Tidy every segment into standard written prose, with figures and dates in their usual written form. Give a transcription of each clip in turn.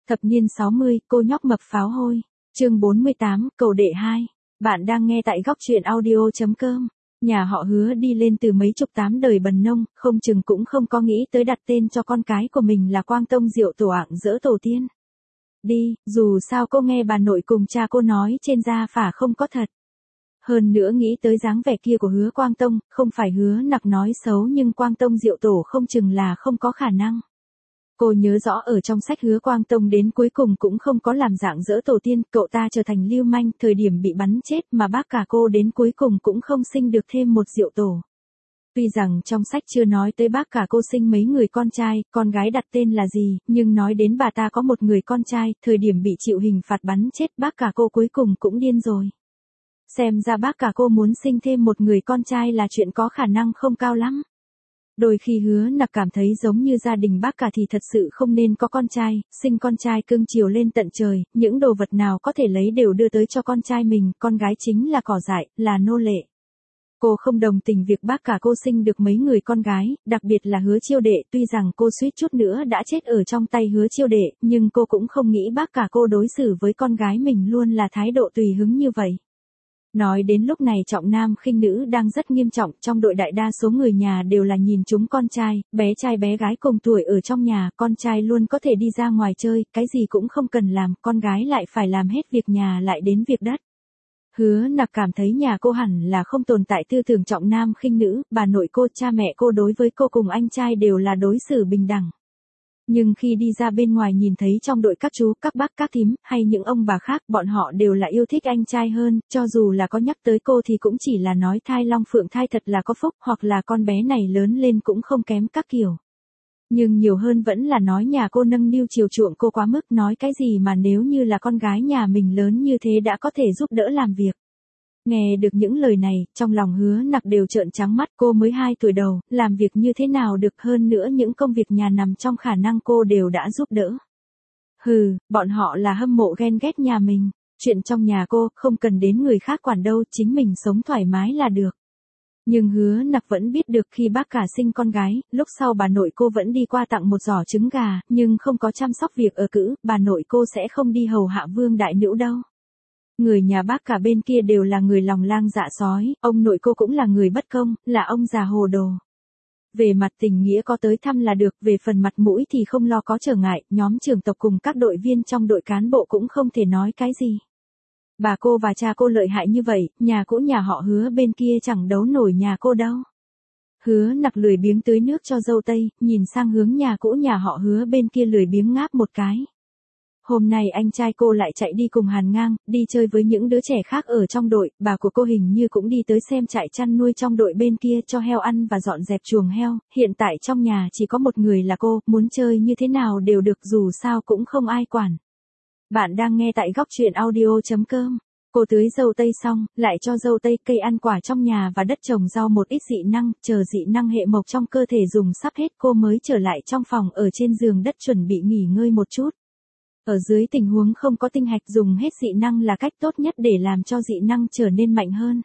Thập niên 60, cô nhóc mập pháo hôi. Chương 48, cầu đệ 2. Bạn đang nghe tại góc truyện audio.com. Nhà họ Hứa đi lên từ mấy chục tám đời bần nông, không chừng cũng không có nghĩ tới đặt tên cho con cái của mình là Quang Tông Diệu Tổ ạng dỡ tổ tiên. Đi, dù sao cô nghe bà nội cùng cha cô nói trên gia phả không có thật. Hơn nữa nghĩ tới dáng vẻ kia của Hứa Quang Tông, không phải Hứa Nặc nói xấu nhưng Quang Tông Diệu Tổ không chừng là không có khả năng. Cô nhớ rõ ở trong sách Hứa Quang Tông đến cuối cùng cũng không có làm dạng dỡ tổ tiên, cậu ta trở thành lưu manh, thời điểm bị bắn chết mà bác cả cô đến cuối cùng cũng không sinh được thêm một Diệu Tổ. Tuy rằng trong sách chưa nói tới bác cả cô sinh mấy người con trai, con gái đặt tên là gì, nhưng nói đến bà ta có một người con trai, thời điểm bị chịu hình phạt bắn chết bác cả cô cuối cùng cũng điên rồi. Xem ra bác cả cô muốn sinh thêm một người con trai là chuyện có khả năng không cao lắm. Đôi khi Hứa Nặc cảm thấy giống như gia đình bác cả thì thật sự không nên có con trai, sinh con trai cưng chiều lên tận trời, những đồ vật nào có thể lấy đều đưa tới cho con trai mình, con gái chính là cỏ dại, là nô lệ. Cô không đồng tình việc bác cả cô sinh được mấy người con gái, đặc biệt là Hứa Chiêu Đệ, tuy rằng cô suýt chút nữa đã chết ở trong tay Hứa Chiêu Đệ, nhưng cô cũng không nghĩ bác cả cô đối xử với con gái mình luôn là thái độ tùy hứng như vậy. Nói đến lúc này trọng nam khinh nữ đang rất nghiêm trọng, trong đội đại đa số người nhà đều là nhìn chúng con trai bé gái cùng tuổi ở trong nhà, con trai luôn có thể đi ra ngoài chơi, cái gì cũng không cần làm, con gái lại phải làm hết việc nhà lại đến việc đất. Hứa Nặc cảm thấy nhà cô hẳn là không tồn tại tư tưởng trọng nam khinh nữ, bà nội cô, cha mẹ cô đối với cô cùng anh trai đều là đối xử bình đẳng. Nhưng khi đi ra bên ngoài nhìn thấy trong đội các chú, các bác, các thím, hay những ông bà khác, bọn họ đều là yêu thích anh trai hơn, cho dù là có nhắc tới cô thì cũng chỉ là nói thai long phượng thai thật là có phúc, hoặc là con bé này lớn lên cũng không kém các kiểu. Nhưng nhiều hơn vẫn là nói nhà cô nâng niu chiều chuộng cô quá mức, nói cái gì mà nếu như là con gái nhà mình lớn như thế đã có thể giúp đỡ làm việc. Nghe được những lời này, trong lòng Hứa Nặc đều trợn trắng mắt, cô mới 2 tuổi đầu, làm việc như thế nào được, hơn nữa những công việc nhà nằm trong khả năng cô đều đã giúp đỡ. Hừ, bọn họ là hâm mộ ghen ghét nhà mình, chuyện trong nhà cô không cần đến người khác quản đâu, chính mình sống thoải mái là được. Nhưng Hứa Nặc vẫn biết được khi bác cả sinh con gái, lúc sau bà nội cô vẫn đi qua tặng một giỏ trứng gà, nhưng không có chăm sóc việc ở cữ, bà nội cô sẽ không đi hầu hạ vương đại nữ đâu. Người nhà bác cả bên kia đều là người lòng lang dạ sói, ông nội cô cũng là người bất công, là ông già hồ đồ. Về mặt tình nghĩa có tới thăm là được, về phần mặt mũi thì không lo có trở ngại, nhóm trưởng tộc cùng các đội viên trong đội cán bộ cũng không thể nói cái gì. Bà cô và cha cô lợi hại như vậy, nhà cũ nhà họ Hứa bên kia chẳng đấu nổi nhà cô đâu. Hứa Nặc lười biếng tưới nước cho dâu tây, nhìn sang hướng nhà cũ nhà họ Hứa bên kia lười biếng ngáp một cái. Hôm nay anh trai cô lại chạy đi cùng Hàn Ngang, đi chơi với những đứa trẻ khác ở trong đội, bà của cô hình như cũng đi tới xem trại chăn nuôi trong đội bên kia cho heo ăn và dọn dẹp chuồng heo, hiện tại trong nhà chỉ có một người là cô, muốn chơi như thế nào đều được, dù sao cũng không ai quản. Bạn đang nghe tại góc truyện audio.com. Cô tưới dâu tây xong, lại cho dâu tây, cây ăn quả trong nhà và đất trồng rau một ít dị năng, chờ dị năng hệ mộc trong cơ thể dùng sắp hết cô mới trở lại trong phòng ở trên giường đất chuẩn bị nghỉ ngơi một chút. Ở dưới tình huống không có tinh hạch dùng hết dị năng là cách tốt nhất để làm cho dị năng trở nên mạnh hơn.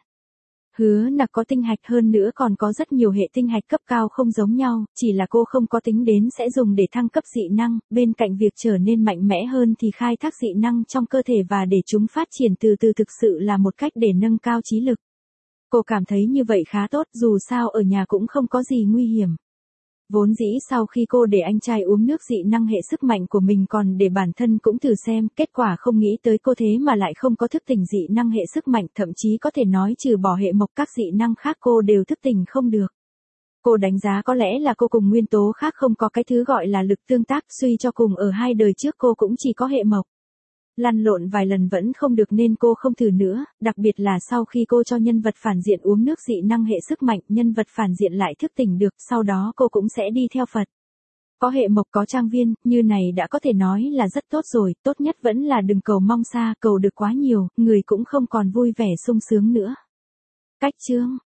Hứa Nặc có tinh hạch hơn nữa còn có rất nhiều hệ tinh hạch cấp cao không giống nhau, chỉ là cô không có tính đến sẽ dùng để thăng cấp dị năng, bên cạnh việc trở nên mạnh mẽ hơn thì khai thác dị năng trong cơ thể và để chúng phát triển từ từ thực sự là một cách để nâng cao trí lực. Cô cảm thấy như vậy khá tốt, dù sao ở nhà cũng không có gì nguy hiểm. Vốn dĩ sau khi cô để anh trai uống nước dị năng hệ sức mạnh của mình còn để bản thân cũng thử xem, kết quả không nghĩ tới cô thế mà lại không có thức tỉnh dị năng hệ sức mạnh, thậm chí có thể nói trừ bỏ hệ mộc các dị năng khác cô đều thức tỉnh không được. Cô đánh giá có lẽ là cô cùng nguyên tố khác không có cái thứ gọi là lực tương tác, suy cho cùng ở 2 đời trước cô cũng chỉ có hệ mộc. Lăn lộn vài lần vẫn không được nên cô không thử nữa, đặc biệt là sau khi cô cho nhân vật phản diện uống nước dị năng hệ sức mạnh, nhân vật phản diện lại thức tỉnh được, sau đó cô cũng sẽ đi theo Phật. Có hệ mộc có trang viên, như này đã có thể nói là rất tốt rồi, tốt nhất vẫn là đừng cầu mong xa, cầu được quá nhiều, người cũng không còn vui vẻ sung sướng nữa. Cách chương